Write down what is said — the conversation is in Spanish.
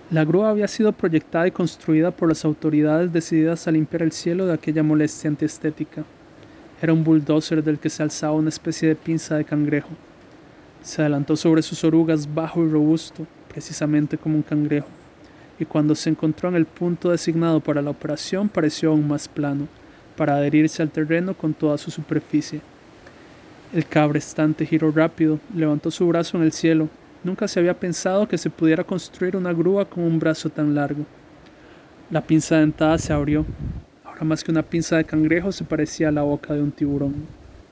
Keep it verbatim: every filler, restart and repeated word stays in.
La grúa había sido proyectada y construida por las autoridades decididas a limpiar el cielo de aquella molestia antiestética. Era un bulldozer del que se alzaba una especie de pinza de cangrejo. Se adelantó sobre sus orugas bajo y robusto, precisamente como un cangrejo, y cuando se encontró en el punto designado para la operación pareció aún más plano, para adherirse al terreno con toda su superficie. El cabrestante giró rápido, levantó su brazo en el cielo. Nunca se había pensado que se pudiera construir una grúa con un brazo tan largo. La pinza dentada se abrió. Ahora más que una pinza de cangrejo se parecía a la boca de un tiburón.